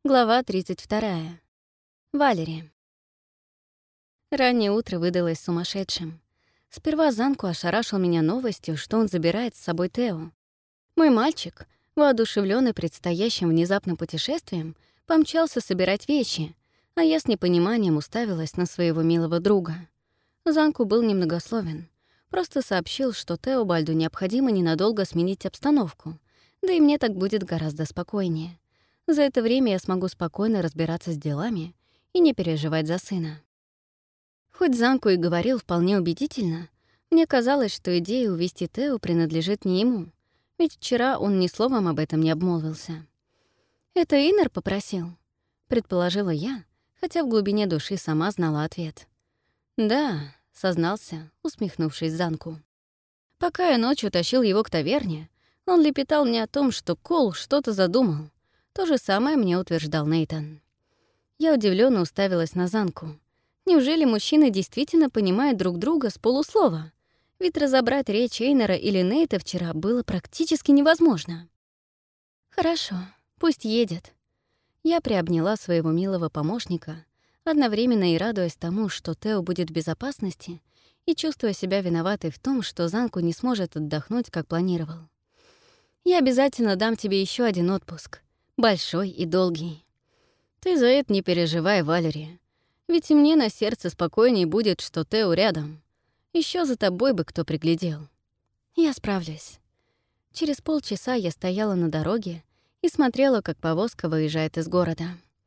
Глава 32. Валери. Раннее утро выдалось сумасшедшим. Сперва Занку ошарашил меня новостью, что он забирает с собой Тео. Мой мальчик, воодушевлённый предстоящим внезапным путешествием, помчался собирать вещи, а я с непониманием уставилась на своего милого друга. Занку был немногословен. Просто сообщил, что Теобальду необходимо ненадолго сменить обстановку, да и мне так будет гораздо спокойнее. За это время я смогу спокойно разбираться с делами и не переживать за сына. Хоть Занку и говорил вполне убедительно, мне казалось, что идея увезти Тео принадлежит не ему, ведь вчера он ни словом об этом не обмолвился. «Это Иннер попросил?» — предположила я, хотя в глубине души сама знала ответ. «Да», — сознался, усмехнувшись Занку. «Пока я ночью тащил его к таверне, он лепетал мне о том, что Кол что-то задумал. То же самое мне утверждал Нейтан». Я удивлённо уставилась на Занку. Неужели мужчины действительно понимают друг друга с полуслова? Ведь разобрать речь Эйнера или Нейта вчера было практически невозможно. «Хорошо, пусть едет». Я приобняла своего милого помощника, одновременно и радуясь тому, что Тео будет в безопасности, и чувствуя себя виноватой в том, что Занку не сможет отдохнуть, как планировал. «Я обязательно дам тебе еще один отпуск. Большой и долгий. Ты за это не переживай, Валерия. Ведь и мне на сердце спокойней будет, что Тео рядом. Еще за тобой бы кто приглядел. Я справлюсь». Через полчаса я стояла на дороге и смотрела, как повозка выезжает из города.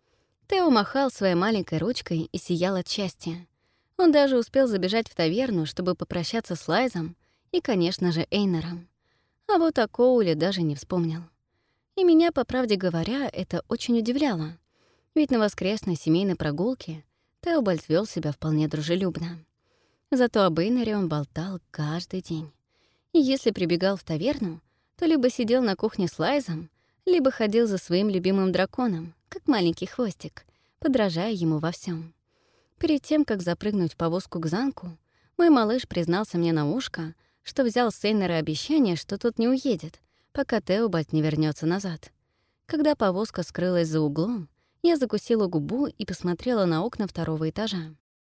Тео махал своей маленькой ручкой и сиял от счастья. Он даже успел забежать в таверну, чтобы попрощаться с Лайзом и, конечно же, Эйнером. А вот о Коуле даже не вспомнил. И меня, по правде говоря, это очень удивляло. Ведь на воскресной семейной прогулке Теобальд вел себя вполне дружелюбно. Зато об Эйнере он болтал каждый день. И если прибегал в таверну, то либо сидел на кухне с Лайзом, либо ходил за своим любимым драконом, как маленький хвостик, подражая ему во всем. Перед тем, как запрыгнуть в повозку к Занку, мой малыш признался мне на ушко, что взял с Эйнера обещание, что тот не уедет, пока Теобальд не вернется назад. Когда повозка скрылась за углом, я закусила губу и посмотрела на окна второго этажа.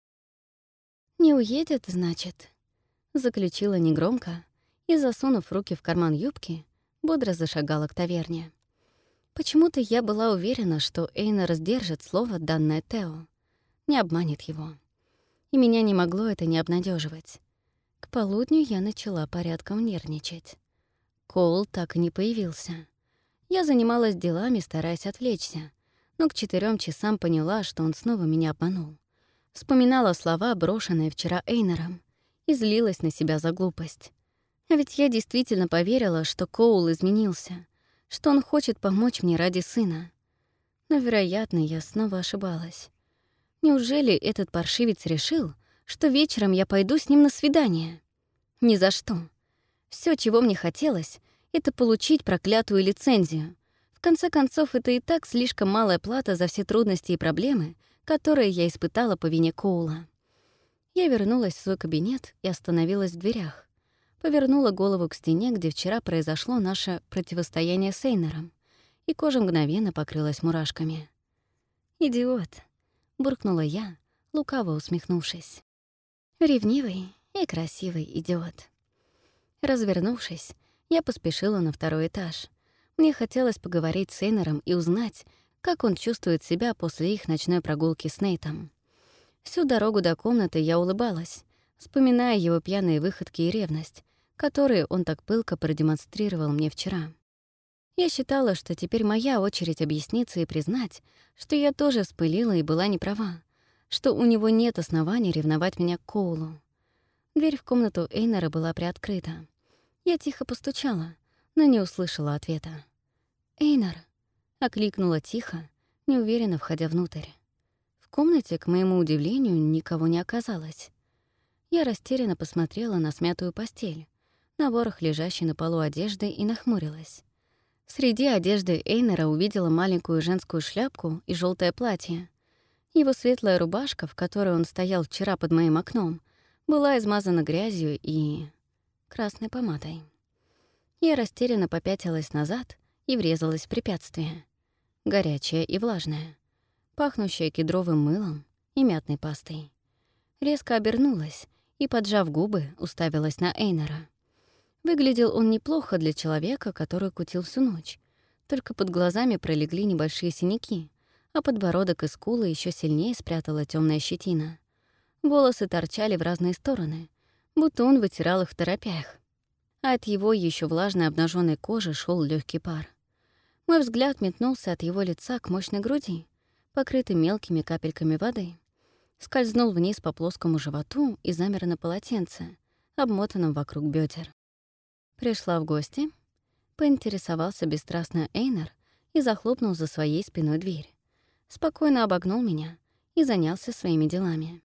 «Не уедет, значит?» — заключила негромко и, засунув руки в карман юбки, бодро зашагала к таверне. Почему-то я была уверена, что Эйнер сдержит слово, данное Тео, не обманет его. И меня не могло это не обнадеживать. К полудню я начала порядком нервничать. Коул так и не появился. Я занималась делами, стараясь отвлечься, но к 4 часам поняла, что он снова меня обманул. Вспоминала слова, брошенные вчера Эйнером, и злилась на себя за глупость. А ведь я действительно поверила, что Коул изменился, что он хочет помочь мне ради сына. Но, вероятно, я снова ошибалась. Неужели этот паршивец решил, что вечером я пойду с ним на свидание? Ни за что. Все, чего мне хотелось, это получить проклятую лицензию. В конце концов, это и так слишком малая плата за все трудности и проблемы, которые я испытала по вине Коула. Я вернулась в свой кабинет и остановилась в дверях. Повернула голову к стене, где вчера произошло наше противостояние с Эйнером, и кожа мгновенно покрылась мурашками. «Идиот», — буркнула я, лукаво усмехнувшись. «Ревнивый и красивый идиот». Развернувшись, я поспешила на 2-й этаж. Мне хотелось поговорить с Эйнером и узнать, как он чувствует себя после их ночной прогулки с Нейтом. Всю дорогу до комнаты я улыбалась, вспоминая его пьяные выходки и ревность, которые он так пылко продемонстрировал мне вчера. Я считала, что теперь моя очередь объясниться и признать, что я тоже вспылила и была не права, что у него нет оснований ревновать меня к Коулу. Дверь в комнату Эйнера была приоткрыта. Я тихо постучала, но не услышала ответа. «Эйнер!» — окликнула тихо, неуверенно входя внутрь. В комнате, к моему удивлению, никого не оказалось. Я растерянно посмотрела на смятую постель, на ворох, лежащий на полу одежды, и нахмурилась. Среди одежды Эйнера увидела маленькую женскую шляпку и желтое платье. Его светлая рубашка, в которой он стоял вчера под моим окном, была измазана грязью и красной помадой. Я растерянно попятилась назад и врезалась в препятствие. горячая и влажная, пахнущая кедровым мылом и мятной пастой. Резко обернулась и, поджав губы, уставилась на Эйнара. Выглядел он неплохо для человека, который кутил всю ночь, только под глазами пролегли небольшие синяки, а подбородок и скулы еще сильнее спрятала темная щетина. Волосы торчали в разные стороны, будто он вытирал их в торопях. А от его еще влажной обнаженной кожи шел легкий пар. Мой взгляд метнулся от его лица к мощной груди, покрытой мелкими капельками воды, скользнул вниз по плоскому животу и замер на полотенце, обмотанном вокруг бедер. «Пришла в гости?» — поинтересовался бесстрастно Эйнар и захлопнул за своей спиной дверь. Спокойно обогнул меня и занялся своими делами.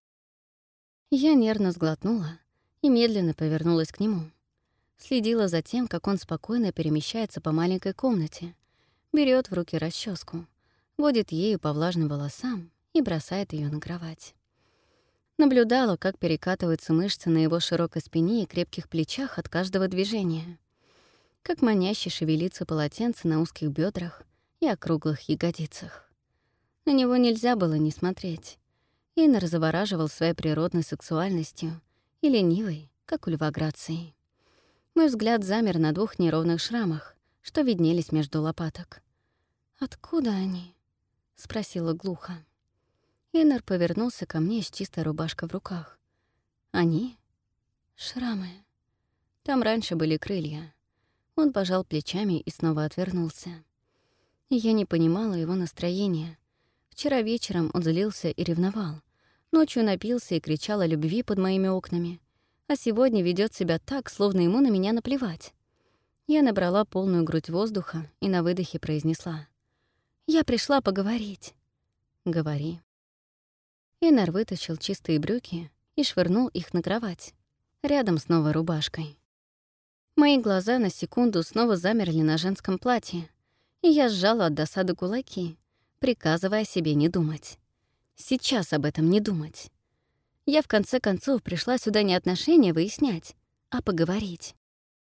Я нервно сглотнула и медленно повернулась к нему. Следила за тем, как он спокойно перемещается по маленькой комнате, берет в руки расческу, водит ею по влажным волосам и бросает ее на кровать. Наблюдала, как перекатываются мышцы на его широкой спине и крепких плечах от каждого движения, как маняще шевелится полотенце на узких бедрах и округлых ягодицах. На него нельзя было не смотреть. Эйнар завораживал своей природной сексуальностью и ленивой, как у льва, грацией. Мой взгляд замер на 2 неровных шрамах, что виднелись между лопаток. «Откуда они?» — спросила глухо. Эйнар повернулся ко мне с чистой рубашкой в руках. «Они?» «Шрамы. Там раньше были крылья». Он пожал плечами и снова отвернулся. Я не понимала его настроения. Вчера вечером он злился и ревновал. Ночью напился и кричал о любви под моими окнами. А сегодня ведет себя так, словно ему на меня наплевать. Я набрала полную грудь воздуха и на выдохе произнесла: «Я пришла поговорить». «Говори». Эйнар вытащил чистые брюки и швырнул их на кровать, рядом с новой рубашкой. Мои глаза на секунду снова замерли на женском платье, и я сжала от досады кулаки, приказывая себе не думать. Сейчас об этом не думать. Я, в конце концов, пришла сюда не отношения выяснять, а поговорить.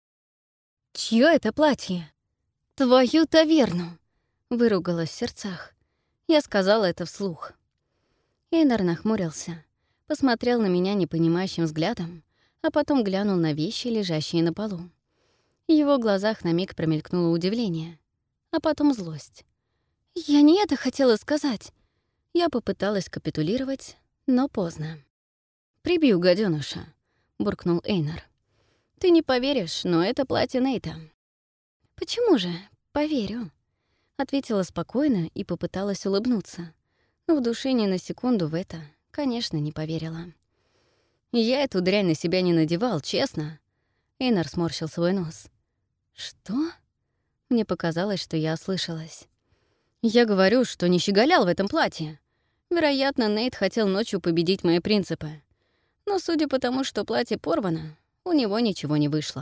«Чьё это платье?» «Твою таверну!» — выругалась в сердцах. Я сказала это вслух. Эйнар нахмурился, посмотрел на меня непонимающим взглядом, а потом глянул на вещи, лежащие на полу. В его глазах на миг промелькнуло удивление, а потом злость. «Я не это хотела сказать». Я попыталась капитулировать, но поздно. «Прибью гадёныша», — буркнул Эйнар. «Ты не поверишь, но это платье Нейта». «Почему же? Поверю», — ответила спокойно и попыталась улыбнуться, но в душе ни на секунду в это, конечно, не поверила. «Я эту дрянь на себя не надевал, честно». Эйнар сморщил свой нос. «Что?» Мне показалось, что я ослышалась. «Я говорю, что не щеголял в этом платье. Вероятно, Нейт хотел ночью победить мои принципы. Но судя по тому, что платье порвано, у него ничего не вышло».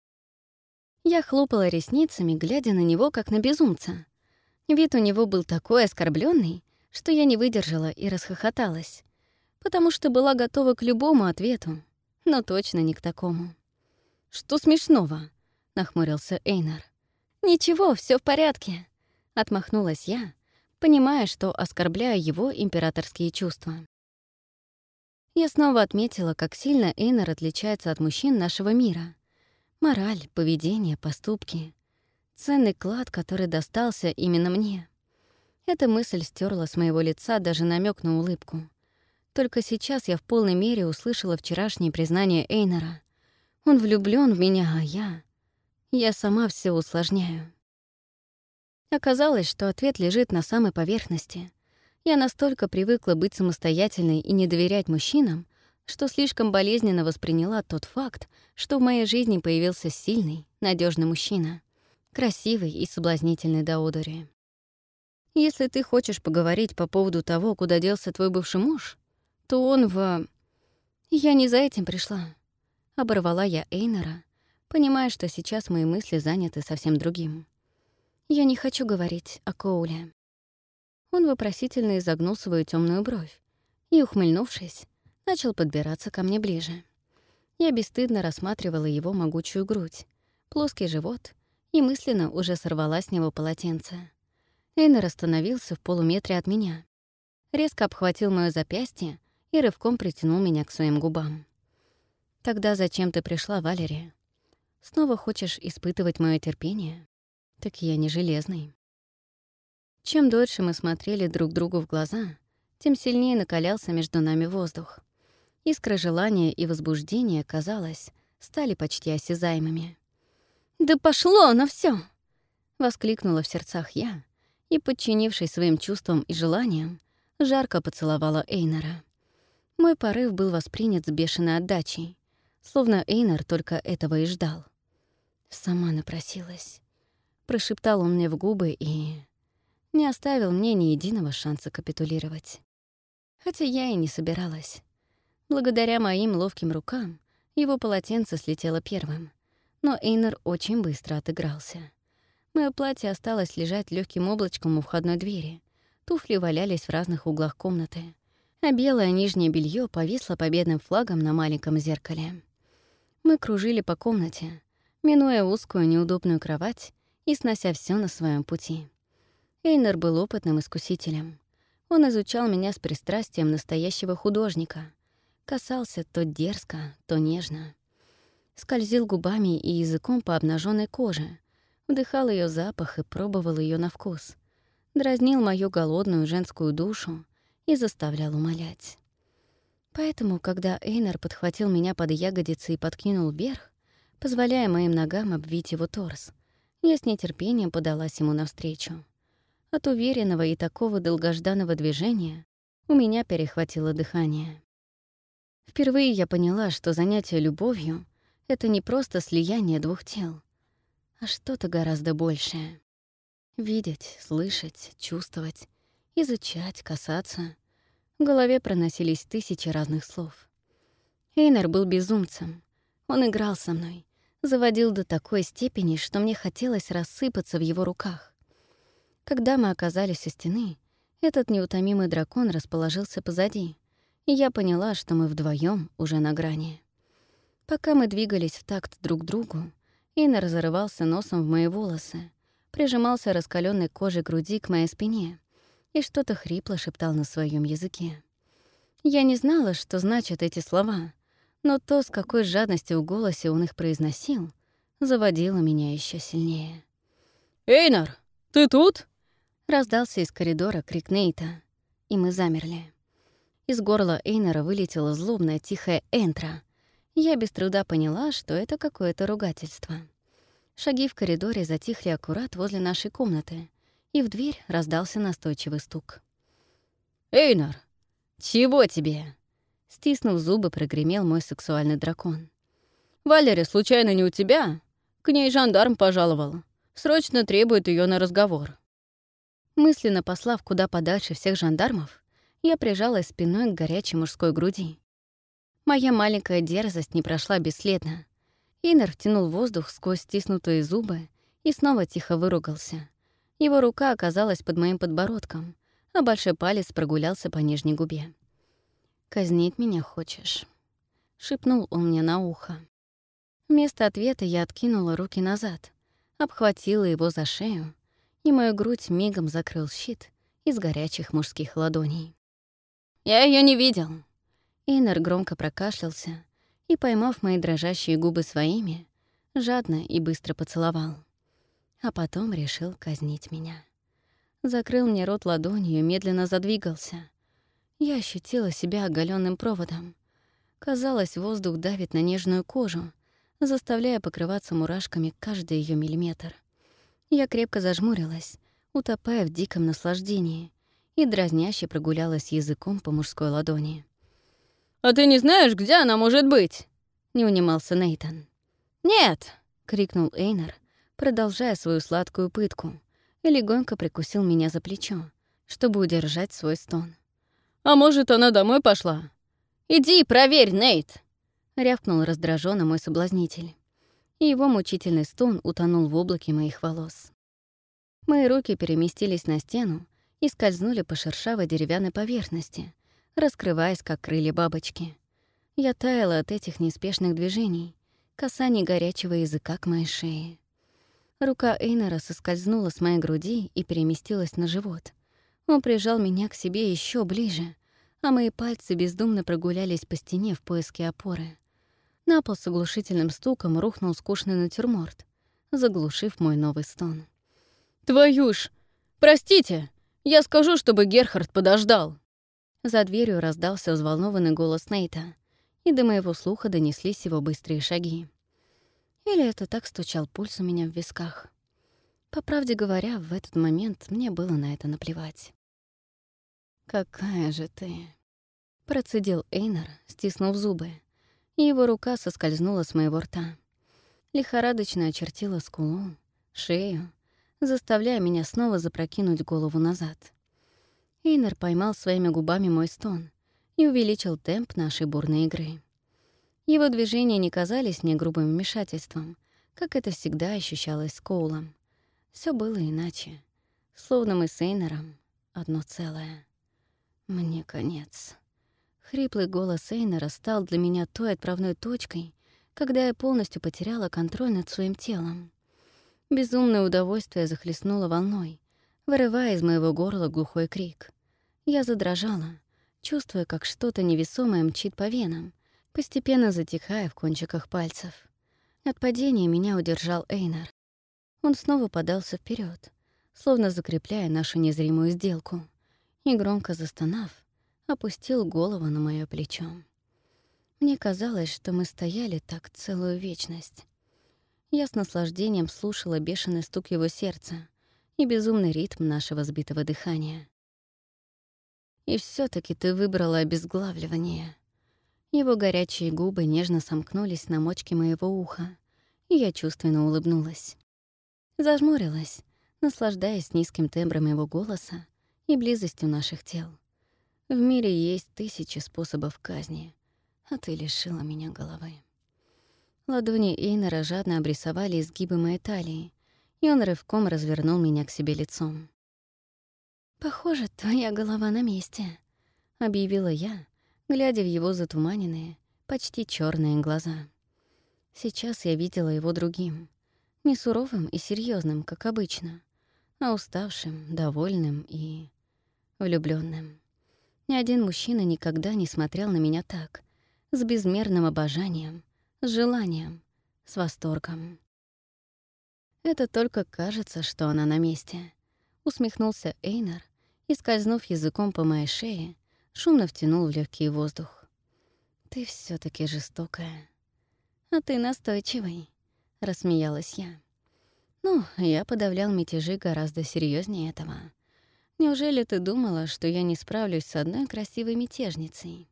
Я хлопала ресницами, глядя на него, как на безумца. Вид у него был такой оскорблённый, что я не выдержала и расхохоталась, потому что была готова к любому ответу, но точно не к такому. «Что смешного?» — нахмурился Эйнар. «Ничего, всё в порядке», — отмахнулась я, понимая, что оскорбляю его императорские чувства. Я снова отметила, как сильно Эйнар отличается от мужчин нашего мира. Мораль, поведение, поступки. Ценный клад, который достался именно мне. Эта мысль стерла с моего лица даже намек на улыбку. Только сейчас я в полной мере услышала вчерашнее признание Эйнара. Он влюблён в меня, а я сама все усложняю. Оказалось, что ответ лежит на самой поверхности. Я настолько привыкла быть самостоятельной и не доверять мужчинам, что слишком болезненно восприняла тот факт, что в моей жизни появился сильный, надежный мужчина, красивый и соблазнительный до одури. Если ты хочешь поговорить по поводу того, куда делся твой бывший муж, то он в... Я не за этим пришла. Оборвала я Эйнара, понимая, что сейчас мои мысли заняты совсем другим. Я не хочу говорить о Коуле. Он вопросительно изогнул свою темную бровь и, ухмыльнувшись, начал подбираться ко мне ближе. Я бесстыдно рассматривала его могучую грудь, плоский живот и мысленно уже сорвала с него полотенце. Эйнер остановился в полуметре от меня, резко обхватил моё запястье и рывком притянул меня к своим губам. «Тогда зачем ты пришла, Валерия? Снова хочешь испытывать моё терпение? Так я не железный». Чем дольше мы смотрели друг другу в глаза, тем сильнее накалялся между нами воздух. Искры желания и возбуждения, казалось, стали почти осязаемыми. «Да пошло оно всё!» — воскликнула в сердцах я и, подчинившись своим чувствам и желаниям, жарко поцеловала Эйнера. Мой порыв был воспринят с бешеной отдачей, словно Эйнер только этого и ждал. «Сама напросилась», — прошептал он мне в губы и не оставил мне ни единого шанса капитулировать. Хотя я и не собиралась. Благодаря моим ловким рукам его полотенце слетело первым, но Эйнер очень быстро отыгрался. Моё платье осталось лежать легким облачком у входной двери, туфли валялись в разных углах комнаты, а белое нижнее белье повисло победным флагом на маленьком зеркале. Мы кружили по комнате, минуя узкую неудобную кровать и снося все на своем пути. Эйнер был опытным искусителем. Он изучал меня с пристрастием настоящего художника, касался то дерзко, то нежно. Скользил губами и языком по обнаженной коже, вдыхал ее запах и пробовал ее на вкус, дразнил мою голодную женскую душу и заставлял умолять. Поэтому, когда Эйнер подхватил меня под ягодицы и подкинул вверх, позволяя моим ногам обвить его торс, я с нетерпением подалась ему навстречу. От уверенного и такого долгожданного движения у меня перехватило дыхание. Впервые я поняла, что занятие любовью — это не просто слияние двух тел, а что-то гораздо большее. Видеть, слышать, чувствовать, изучать, касаться. В голове проносились тысячи разных слов. Эйнер был безумцем. Он играл со мной, заводил до такой степени, что мне хотелось рассыпаться в его руках. Когда мы оказались у стены, этот неутомимый дракон расположился позади, и я поняла, что мы вдвоем уже на грани. Пока мы двигались в такт друг другу, Эйнер зарывался носом в мои волосы, прижимался раскаленной кожей груди к моей спине и что-то хрипло шептал на своем языке. Я не знала, что значат эти слова, но то, с какой жадностью в голосе он их произносил, заводило меня еще сильнее. «Эйнер, ты тут?» — раздался из коридора крик Нейта, и мы замерли. Из горла Эйнера вылетело злобное тихое «Энтра». Я без труда поняла, что это какое-то ругательство. Шаги в коридоре затихли аккурат возле нашей комнаты, и в дверь раздался настойчивый стук. «Эйнер, чего тебе?» — стиснув зубы, прогремел мой сексуальный дракон. «Валерия случайно не у тебя? К ней жандарм пожаловал. Срочно требует ее на разговор». Мысленно послав куда подальше всех жандармов, я прижалась спиной к горячей мужской груди. Моя маленькая дерзость не прошла бесследно. Эйнер втянул воздух сквозь стиснутые зубы и снова тихо выругался. Его рука оказалась под моим подбородком, а большой палец прогулялся по нижней губе. «Казнить меня хочешь?» — шепнул он мне на ухо. Вместо ответа я откинула руки назад, обхватила его за шею, и мою грудь мигом закрыл щит из горячих мужских ладоней. «Я ее не видел!» Эйнер громко прокашлялся и, поймав мои дрожащие губы своими, жадно и быстро поцеловал. А потом решил казнить меня. Закрыл мне рот ладонью и медленно задвигался. Я ощутила себя оголенным проводом. Казалось, воздух давит на нежную кожу, заставляя покрываться мурашками каждый ее миллиметр. Я крепко зажмурилась, утопая в диком наслаждении, и дразняще прогулялась языком по мужской ладони. «А ты не знаешь, где она может быть?» — не унимался Нейтан. «Нет!» — крикнул Эйнер, продолжая свою сладкую пытку, и легонько прикусил меня за плечо, чтобы удержать свой стон. «А может, она домой пошла?» «Иди, проверь, Нейт!» — рявкнул раздражённо мой соблазнитель. И его мучительный стон утонул в облаке моих волос. Мои руки переместились на стену и скользнули по шершавой деревянной поверхности, раскрываясь, как крылья бабочки. Я таяла от этих неспешных движений, касаний горячего языка к моей шее. Рука Эйнора соскользнула с моей груди и переместилась на живот. Он прижал меня к себе еще ближе, а мои пальцы бездумно прогулялись по стене в поиске опоры. На пол с оглушительным стуком рухнул скучный натюрморт, заглушив мой новый стон. «Твою ж! Простите! Я скажу, чтобы Герхард подождал!» За дверью раздался взволнованный голос Нейта, и до моего слуха донеслись его быстрые шаги. Или это так стучал пульс у меня в висках. По правде говоря, в этот момент мне было на это наплевать. «Какая же ты!» — процедил Эйнар, стиснув зубы, и его рука соскользнула с моего рта. Лихорадочно очертила скулу, шею, заставляя меня снова запрокинуть голову назад. Эйнар поймал своими губами мой стон и увеличил темп нашей бурной игры. Его движения не казались мне грубым вмешательством, как это всегда ощущалось с Коулом. Всё было иначе, словно мы с Эйнаром одно целое. Мне конец. Хриплый голос Эйнара стал для меня той отправной точкой, когда я полностью потеряла контроль над своим телом. Безумное удовольствие захлестнуло волной, вырывая из моего горла глухой крик. Я задрожала, чувствуя, как что-то невесомое мчит по венам, постепенно затихая в кончиках пальцев. От падения меня удержал Эйнар. Он снова подался вперед, словно закрепляя нашу незримую сделку, и, громко застонав, опустил голову на моё плечо. Мне казалось, что мы стояли так целую вечность. Я с наслаждением слушала бешеный стук его сердца и безумный ритм нашего сбитого дыхания. И всё-таки ты выбрала обезглавливание. Его горячие губы нежно сомкнулись на мочке моего уха, и я чувственно улыбнулась. Зажмурилась, наслаждаясь низким тембром его голоса и близостью наших тел. В мире есть тысячи способов казни, а ты лишила меня головы. Ладони Эйнара жадно обрисовали изгибы моей талии, и он рывком развернул меня к себе лицом. «Похоже, твоя голова на месте», — объявила я, глядя в его затуманенные, почти черные глаза. Сейчас я видела его другим, не суровым и серьезным, как обычно, а уставшим, довольным и влюбленным. Ни один мужчина никогда не смотрел на меня так, с безмерным обожанием, с желанием, с восторгом. «Это только кажется, что она на месте», — усмехнулся Эйнар и, скользнув языком по моей шее, шумно втянул в легкий воздух. «Ты все таки жестокая». «А ты настойчивый», — рассмеялась я. «Ну, я подавлял мятежи гораздо серьезнее этого. Неужели ты думала, что я не справлюсь с одной красивой мятежницей?»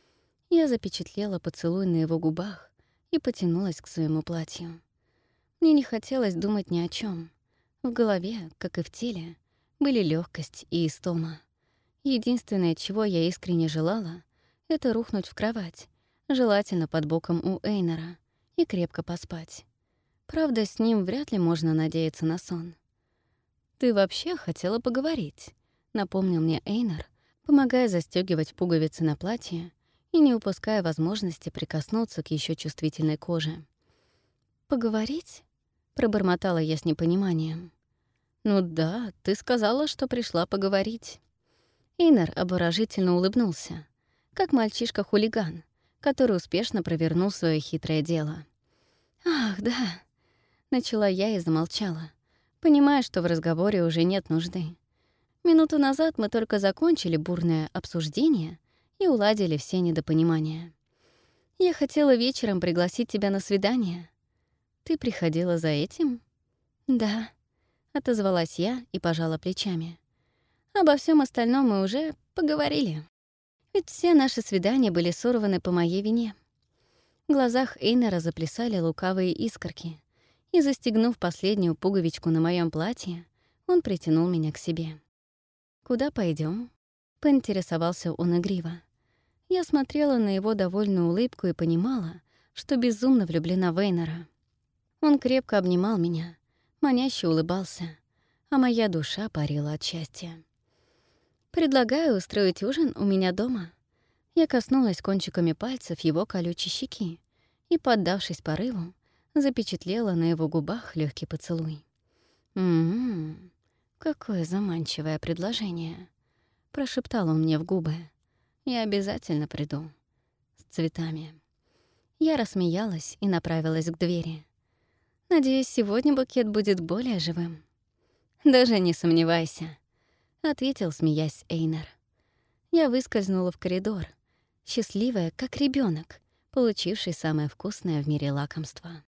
Я запечатлела поцелуй на его губах и потянулась к своему платью. Мне не хотелось думать ни о чем. В голове, как и в теле, были легкость и истома. Единственное, чего я искренне желала, это рухнуть в кровать, желательно под боком у Эйнара, и крепко поспать. Правда, с ним вряд ли можно надеяться на сон. «Ты вообще хотела поговорить», — напомнил мне Эйнар, помогая застёгивать пуговицы на платье и не упуская возможности прикоснуться к еще чувствительной коже. «Поговорить?» — пробормотала я с непониманием. «Ну да, ты сказала, что пришла поговорить». Эйнар обворожительно улыбнулся, как мальчишка-хулиган, который успешно провернул свое хитрое дело. «Ах, да», — начала я и замолчала, понимая, что в разговоре уже нет нужды. Минуту назад мы только закончили бурное обсуждение и уладили все недопонимания. «Я хотела вечером пригласить тебя на свидание. Ты приходила за этим?» «Да», — отозвалась я и пожала плечами. «Обо всем остальном мы уже поговорили. Ведь все наши свидания были сорваны по моей вине». В глазах Эйнара заплясали лукавые искорки, и, застегнув последнюю пуговичку на моем платье, он притянул меня к себе. «Куда пойдем? Поинтересовался он игриво. Я смотрела на его довольную улыбку и понимала, что безумно влюблена в Эйнара. Он крепко обнимал меня, маняще улыбался, а моя душа парила от счастья. «Предлагаю устроить ужин у меня дома». Я коснулась кончиками пальцев его колючей щеки и, поддавшись порыву, запечатлела на его губах легкий поцелуй. Какое заманчивое предложение», — прошептал он мне в губы. «Я обязательно приду. С цветами». Я рассмеялась и направилась к двери. «Надеюсь, сегодня букет будет более живым». «Даже не сомневайся», — ответил, смеясь, Эйнар. Я выскользнула в коридор, счастливая, как ребенок, получивший самое вкусное в мире лакомство.